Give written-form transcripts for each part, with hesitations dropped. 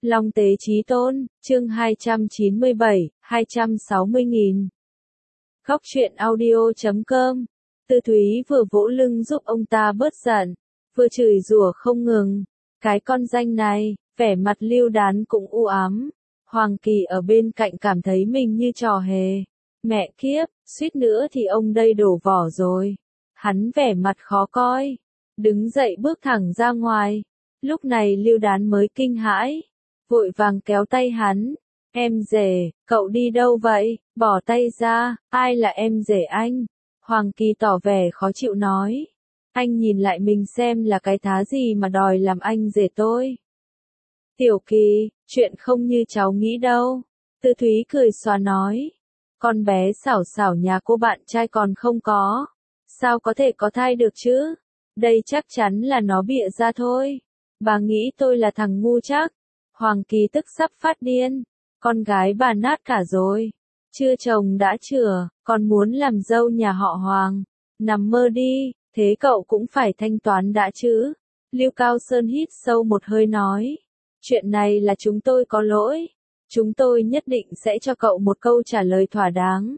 Long tế chí tôn, chương 297, 260.000. Góc truyện audio.com. Tư Thúy vừa vỗ lưng giúp ông ta bớt giận, vừa chửi rủa không ngừng. Cái con danh này, vẻ mặt Lưu Đán cũng u ám. Hoàng Kỳ ở bên cạnh cảm thấy mình như trò hề. Mẹ kiếp, suýt nữa thì ông đây đổ vỏ rồi. Hắn vẻ mặt khó coi, đứng dậy bước thẳng ra ngoài. Lúc này Lưu Đán mới kinh hãi, vội vàng kéo tay hắn. Em rể, cậu đi đâu vậy? Bỏ tay ra, ai là em rể anh? Hoàng Kỳ tỏ vẻ khó chịu nói. Anh nhìn lại mình xem là cái thá gì mà đòi làm anh rể tôi. Tiểu Kỳ, chuyện không như cháu nghĩ đâu. Tư Thúy cười xòa nói. Con bé xảo xảo nhà cô bạn trai còn không có. Sao có thể có thai được chứ? Đây chắc chắn là nó bịa ra thôi. Bà nghĩ tôi là thằng ngu chắc. Hoàng Kỳ tức sắp phát điên. Con gái bà nát cả rồi. Chưa chồng đã chửa, còn muốn làm dâu nhà họ Hoàng. Nằm mơ đi, thế cậu cũng phải thanh toán đã chứ. Lưu Cao Sơn hít sâu một hơi nói. Chuyện này là chúng tôi có lỗi. Chúng tôi nhất định sẽ cho cậu một câu trả lời thỏa đáng.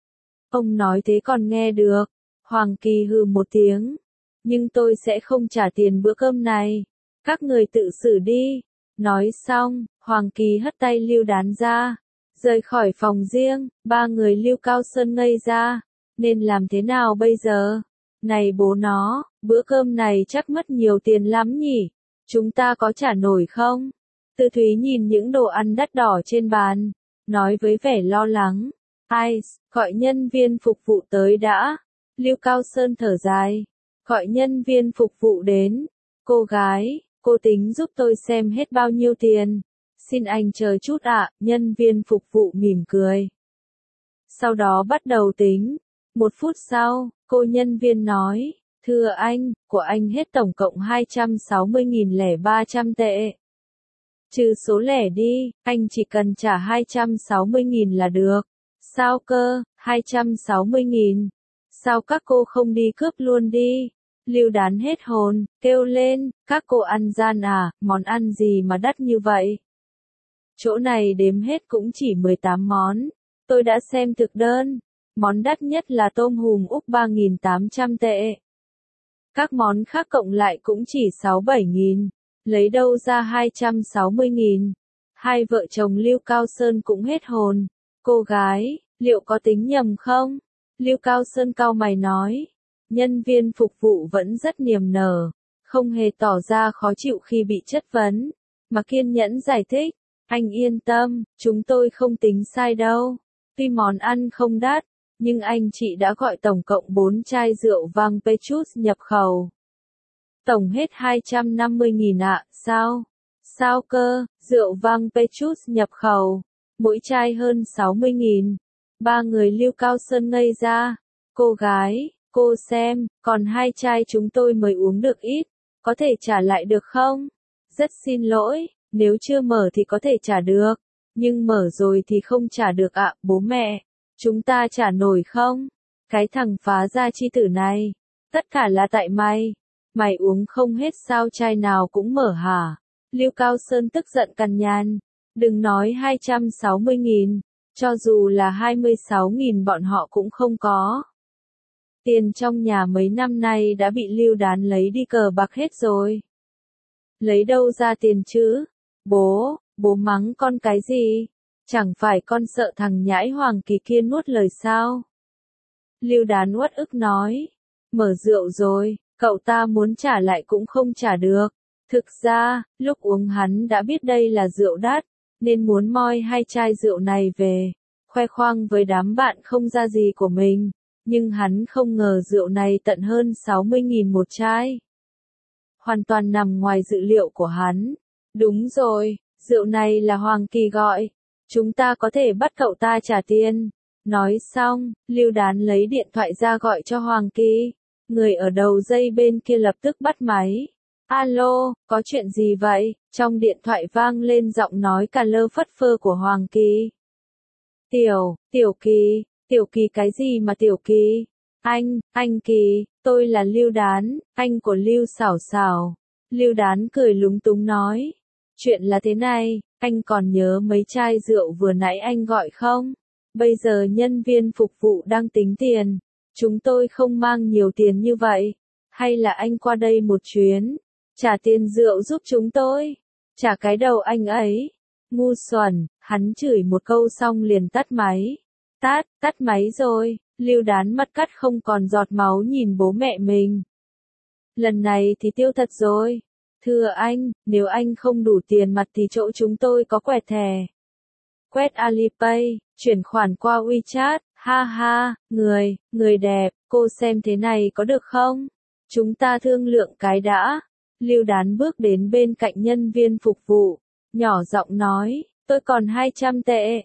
Ông nói thế còn nghe được. Hoàng Kỳ hừ một tiếng. Nhưng tôi sẽ không trả tiền bữa cơm này. Các người tự xử đi. Nói xong, Hoàng Kỳ hất tay Lưu Đán ra. Rời khỏi phòng riêng, ba người Lưu Cao Sơn ngây ra. Nên làm thế nào bây giờ? Này bố nó, bữa cơm này chắc mất nhiều tiền lắm nhỉ? Chúng ta có trả nổi không? Tư Thúy nhìn những đồ ăn đắt đỏ trên bàn, nói với vẻ lo lắng. Ai, gọi nhân viên phục vụ tới đã. Lưu Cao Sơn thở dài. Gọi nhân viên phục vụ đến. Cô gái, cô tính giúp tôi xem hết bao nhiêu tiền. Xin anh chờ chút ạ, nhân viên phục vụ mỉm cười. Sau đó bắt đầu tính. 1 phút sau, cô nhân viên nói, thưa anh, của anh hết tổng cộng 260.300 tệ. Trừ số lẻ đi, anh chỉ cần trả 260.000 là được. Sao cơ, 260.000? Sao các cô không đi cướp luôn đi? Lưu Đán hết hồn, kêu lên, các cô ăn gian à, món ăn gì mà đắt như vậy? Chỗ này đếm hết cũng chỉ 18 món. Tôi đã xem thực đơn. Món đắt nhất là tôm hùm Úc 3.800 tệ. Các món khác cộng lại cũng chỉ 6-7.000. Lấy đâu ra 260.000? Hai vợ chồng Lưu Cao Sơn cũng hết hồn. Cô gái, liệu có tính nhầm không? Lưu Cao Sơn cau mày nói. Nhân viên phục vụ vẫn rất niềm nở, không hề tỏ ra khó chịu khi bị chất vấn, mà kiên nhẫn giải thích. Anh yên tâm, chúng tôi không tính sai đâu. Tuy món ăn không đắt, nhưng anh chị đã gọi tổng cộng 4 chai rượu vang Petrus nhập khẩu. Tổng hết 250.000 ạ, sao? Sao cơ, rượu vang Petrus nhập khẩu, mỗi chai hơn 60.000. Ba người Lưu Cao Sơn ngây ra. Cô gái, cô xem, còn 2 chai chúng tôi mới uống được ít, có thể trả lại được không? Rất xin lỗi, nếu chưa mở thì có thể trả được, nhưng mở rồi thì không trả được ạ, bố mẹ. Chúng ta trả nổi không? Cái thằng phá gia chi tử này, tất cả là tại mày. Mày uống không hết sao chai nào cũng mở hả? Lưu Cao Sơn tức giận cằn nhằn. Đừng nói 260.000, cho dù là 26.000 bọn họ cũng không có. Tiền trong nhà mấy năm nay đã bị Lưu Đán lấy đi cờ bạc hết rồi. Lấy đâu ra tiền chứ? Bố mắng con cái gì? Chẳng phải con sợ thằng nhãi Hoàng Kỳ kia nuốt lời sao? Lưu Đán uất ức nói. Mở rượu rồi, cậu ta muốn trả lại cũng không trả được. Thực ra, lúc uống hắn đã biết đây là rượu đắt, nên muốn moi 2 chai rượu này về, khoe khoang với đám bạn không ra gì của mình. Nhưng hắn không ngờ rượu này tận hơn 60.000 một chai. Hoàn toàn nằm ngoài dự liệu của hắn. Đúng rồi, rượu này là Hoàng Kỳ gọi. Chúng ta có thể bắt cậu ta trả tiền. Nói xong, Lưu Đán lấy điện thoại ra gọi cho Hoàng Kỳ. Người ở đầu dây bên kia lập tức bắt máy. Alo, có chuyện gì vậy? Trong điện thoại vang lên giọng nói cà lơ phất phơ của Hoàng Kỳ. Tiểu Kỳ cái gì mà Tiểu Kỳ? Anh Kỳ, tôi là Lưu Đán, anh của Lưu Xảo Xảo. Lưu Đán cười lúng túng nói. Chuyện là thế này, Anh còn nhớ mấy chai rượu vừa nãy anh gọi không? Bây giờ nhân viên phục vụ đang tính tiền. Chúng tôi không mang nhiều tiền như vậy. Hay là anh qua đây một chuyến? Trả tiền rượu giúp chúng tôi. Trả cái đầu anh ấy. Ngu xuẩn, hắn chửi một câu xong liền tắt máy. Tắt máy rồi, Lưu Đán mặt cắt không còn giọt máu nhìn bố mẹ mình. Lần này thì tiêu thật rồi. Thưa anh, nếu anh không đủ tiền mặt thì chỗ chúng tôi có quẹt thẻ. Quét Alipay, chuyển khoản qua WeChat, ha ha, người đẹp, cô xem thế này có được không? Chúng ta thương lượng cái đã. Lưu Đán bước đến bên cạnh nhân viên phục vụ, nhỏ giọng nói, tôi còn 200 tệ,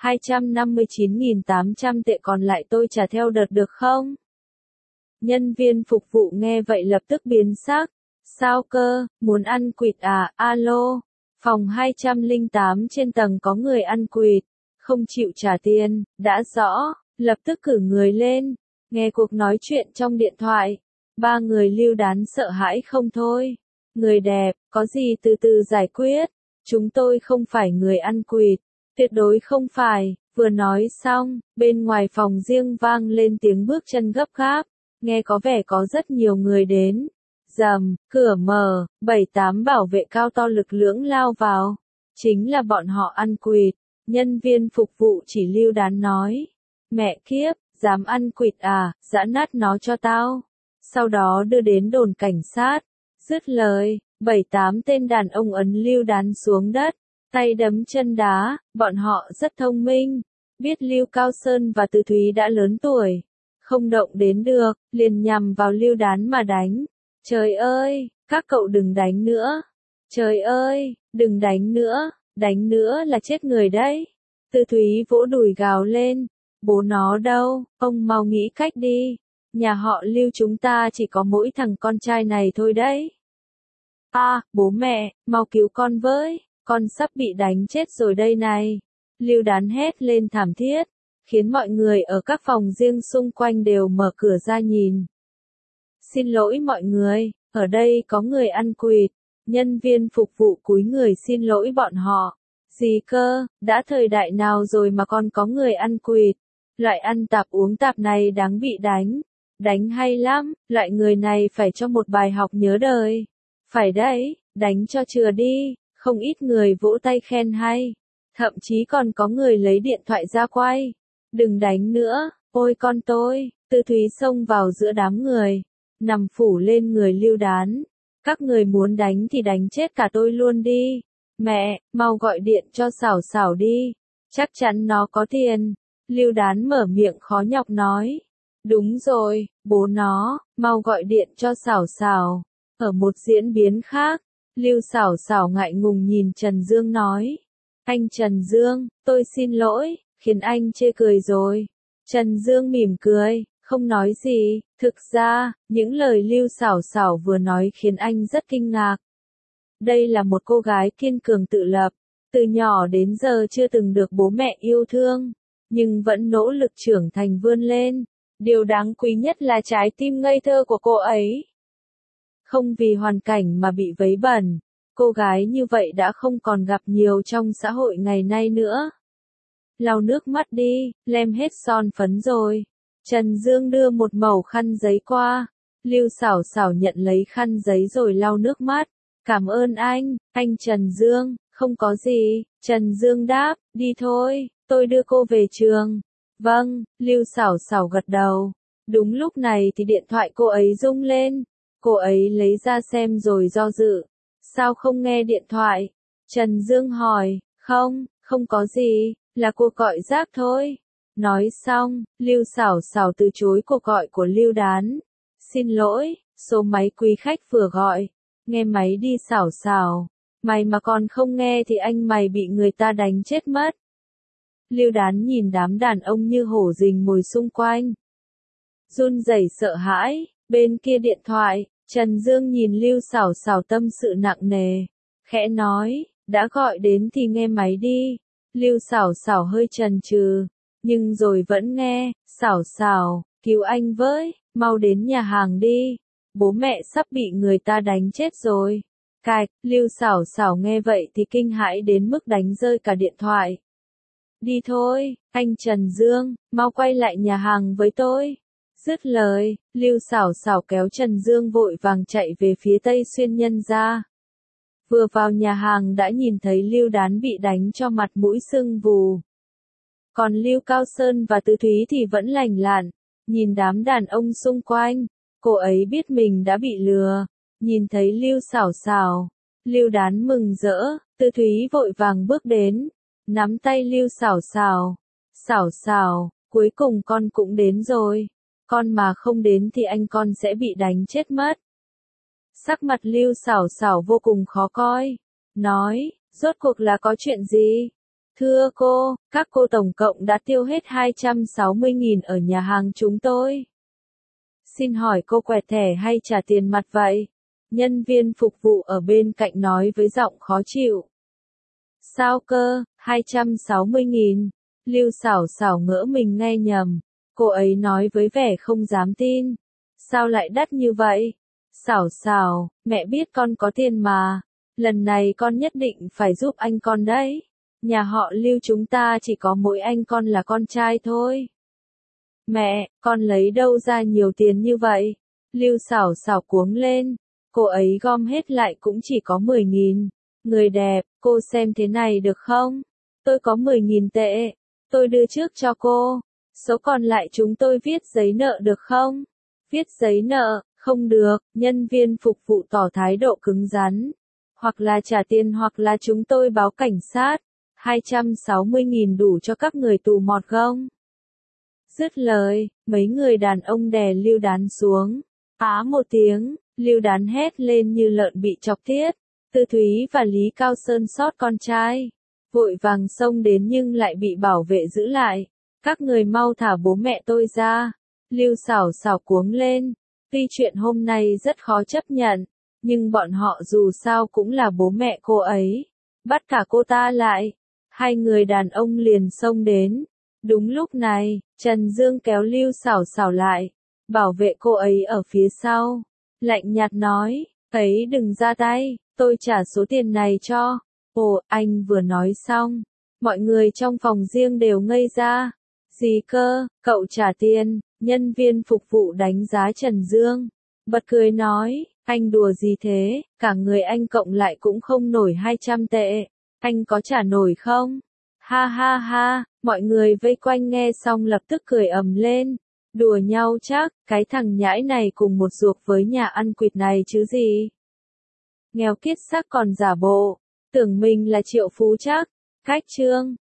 259.800 tệ còn lại tôi trả theo đợt được không? Nhân viên phục vụ nghe vậy lập tức biến sắc. Sao cơ, muốn ăn quỵt à, alo, phòng 208 trên tầng có người ăn quỵt, không chịu trả tiền, đã rõ, lập tức cử người lên, nghe cuộc nói chuyện trong điện thoại, ba người Lưu Đán sợ hãi không thôi, người đẹp, có gì từ từ giải quyết, chúng tôi không phải người ăn quỵt, tuyệt đối không phải, vừa nói xong, bên ngoài phòng riêng vang lên tiếng bước chân gấp gáp, nghe có vẻ có rất nhiều người đến. Rầm, cửa mở, 7-8 bảo vệ cao to lực lưỡng lao vào. Chính là bọn họ ăn quỵt. Nhân viên phục vụ chỉ Lưu Đán nói. Mẹ kiếp, dám ăn quỵt à, giã nát nó cho tao. Sau đó đưa đến đồn cảnh sát. Dứt lời, 7-8 tên đàn ông ấn Lưu Đán xuống đất. Tay đấm chân đá, bọn họ rất thông minh. Biết Lưu Cao Sơn và Từ Thúy đã lớn tuổi. Không động đến được, liền nhằm vào Lưu Đán mà đánh. Trời ơi, các cậu đừng đánh nữa. Trời ơi, đừng đánh nữa là chết người đấy. Từ Thúy vỗ đùi gào lên. Bố nó đâu, ông mau nghĩ cách đi. Nhà họ Lưu chúng ta chỉ có mỗi thằng con trai này thôi đấy. Bố mẹ, mau cứu con với, con sắp bị đánh chết rồi đây này. Lưu Đán hét lên thảm thiết, khiến mọi người ở các phòng riêng xung quanh đều mở cửa ra nhìn. Xin lỗi mọi người, ở đây có người ăn quỵt. Nhân viên phục vụ cúi người xin lỗi bọn họ. Gì cơ, đã thời đại nào rồi mà còn có người ăn quỵt. Loại ăn tạp uống tạp này đáng bị đánh. Đánh hay lắm, loại người này phải cho một bài học nhớ đời. Phải đấy, đánh cho chừa đi, không ít người vỗ tay khen hay. Thậm chí còn có người lấy điện thoại ra quay. Đừng đánh nữa, ôi con tôi, Từ Thúy xông vào giữa đám người. Nằm phủ lên người Lưu Đán. Các người muốn đánh thì đánh chết cả tôi luôn đi. Mẹ, mau gọi điện cho Xảo Xảo đi. Chắc chắn nó có tiền. Lưu Đán mở miệng khó nhọc nói. Đúng rồi, bố nó, mau gọi điện cho Xảo Xảo. Ở một diễn biến khác, Lưu Xảo Xảo ngại ngùng nhìn Trần Dương nói. Anh Trần Dương, tôi xin lỗi, khiến anh chê cười rồi. Trần Dương mỉm cười. Không nói gì, thực ra, những lời Lưu Xảo Xảo vừa nói khiến anh rất kinh ngạc. Đây là một cô gái kiên cường tự lập, từ nhỏ đến giờ chưa từng được bố mẹ yêu thương, nhưng vẫn nỗ lực trưởng thành vươn lên. Điều đáng quý nhất là trái tim ngây thơ của cô ấy. Không vì hoàn cảnh mà bị vấy bẩn, cô gái như vậy đã không còn gặp nhiều trong xã hội ngày nay nữa. Lau nước mắt đi, lem hết son phấn rồi. Trần Dương đưa một mẩu khăn giấy qua. Lưu Xảo Xảo nhận lấy khăn giấy rồi lau nước mắt. Cảm ơn anh Trần Dương, không có gì. Trần Dương đáp, đi thôi, tôi đưa cô về trường. Vâng, Lưu Xảo Xảo gật đầu. Đúng lúc này thì điện thoại cô ấy rung lên. Cô ấy lấy ra xem rồi do dự. Sao không nghe điện thoại? Trần Dương hỏi, không có gì, là cuộc gọi rác thôi. Nói xong, Lưu Xảo Xảo từ chối cuộc gọi của Lưu Đán. Xin lỗi, số máy quý khách vừa gọi. Nghe máy đi Xảo Xảo. Mày mà còn không nghe thì anh mày bị người ta đánh chết mất. Lưu Đán nhìn đám đàn ông như hổ rình mồi xung quanh. Run rẩy sợ hãi, bên kia điện thoại, Trần Dương nhìn Lưu Xảo Xảo tâm sự nặng nề. Khẽ nói, đã gọi đến thì nghe máy đi. Lưu Xảo Xảo hơi chần chừ. Nhưng rồi vẫn nghe, Xảo Xảo, cứu anh với, mau đến nhà hàng đi. Bố mẹ sắp bị người ta đánh chết rồi. Cạch, Lưu Sảo Sảo nghe vậy thì kinh hãi đến mức đánh rơi cả điện thoại. Đi thôi, anh Trần Dương, mau quay lại nhà hàng với tôi. Dứt lời, Lưu Sảo Sảo kéo Trần Dương vội vàng chạy về phía Tây Xuyên Nhân gia. Vừa vào nhà hàng đã nhìn thấy Lưu Đán bị đánh cho mặt mũi sưng vù. Còn Lưu Cao Sơn và Tư Thúy thì vẫn lành lặn, nhìn đám đàn ông xung quanh, cô ấy biết mình đã bị lừa. Nhìn thấy Lưu Sảo Sảo, Lưu Đán mừng rỡ, Tư Thúy vội vàng bước đến, nắm tay Lưu Sảo Sảo. Sảo Sảo, cuối cùng con cũng đến rồi. Con mà không đến thì anh con sẽ bị đánh chết mất. Sắc mặt Lưu Sảo Sảo vô cùng khó coi. Nói, rốt cuộc là có chuyện gì? Thưa cô, các cô tổng cộng đã tiêu hết 260.000 ở nhà hàng chúng tôi. Xin hỏi cô quẹt thẻ hay trả tiền mặt vậy? Nhân viên phục vụ ở bên cạnh nói với giọng khó chịu. Sao cơ, 260.000? Lưu Sảo Sảo ngỡ mình nghe nhầm. Cô ấy nói với vẻ không dám tin. Sao lại đắt như vậy? Sảo Sảo, mẹ biết con có tiền mà. Lần này con nhất định phải giúp anh con đấy. Nhà họ Lưu chúng ta chỉ có mỗi anh con là con trai thôi. Mẹ, con lấy đâu ra nhiều tiền như vậy? Lưu Sảo Sảo cuống lên. Cô ấy gom hết lại cũng chỉ có 10.000. Người đẹp, cô xem thế này được không? Tôi có 10.000 tệ. Tôi đưa trước cho cô. Số còn lại chúng tôi viết giấy nợ được không? Viết giấy nợ, không được. Nhân viên phục vụ tỏ thái độ cứng rắn. Hoặc là trả tiền hoặc là chúng tôi báo cảnh sát. 260.000 đủ cho các người tù mọt không? Dứt lời, mấy người đàn ông đè Lưu Đán xuống. Á một tiếng, Lưu Đán hét lên như lợn bị chọc tiết. Tư Thúy và Lý Cao Sơn sót con trai. Vội vàng xông đến nhưng lại bị bảo vệ giữ lại. Các người mau thả bố mẹ tôi ra. Lưu Sảo Sảo cuống lên. Tuy chuyện hôm nay rất khó chấp nhận, nhưng bọn họ dù sao cũng là bố mẹ cô ấy. Bắt cả cô ta lại. Hai người đàn ông liền xông đến. Đúng lúc này, Trần Dương kéo Lưu Sảo Sảo lại. Bảo vệ cô ấy ở phía sau. Lạnh nhạt nói, ấy đừng ra tay, tôi trả số tiền này cho. Ồ, anh vừa nói xong. Mọi người trong phòng riêng đều ngây ra. Gì cơ, cậu trả tiền? Nhân viên phục vụ đánh giá Trần Dương. Bật cười nói, anh đùa gì thế, cả người anh cộng lại cũng không nổi 200 tệ. Anh có trả nổi không? Ha ha ha, mọi người vây quanh nghe xong lập tức cười ầm lên. Đùa nhau chắc, cái thằng nhãi này cùng một ruột với nhà ăn quỵt này chứ gì. Nghèo kiết xác còn giả bộ, tưởng mình là triệu phú chắc. Khách trương.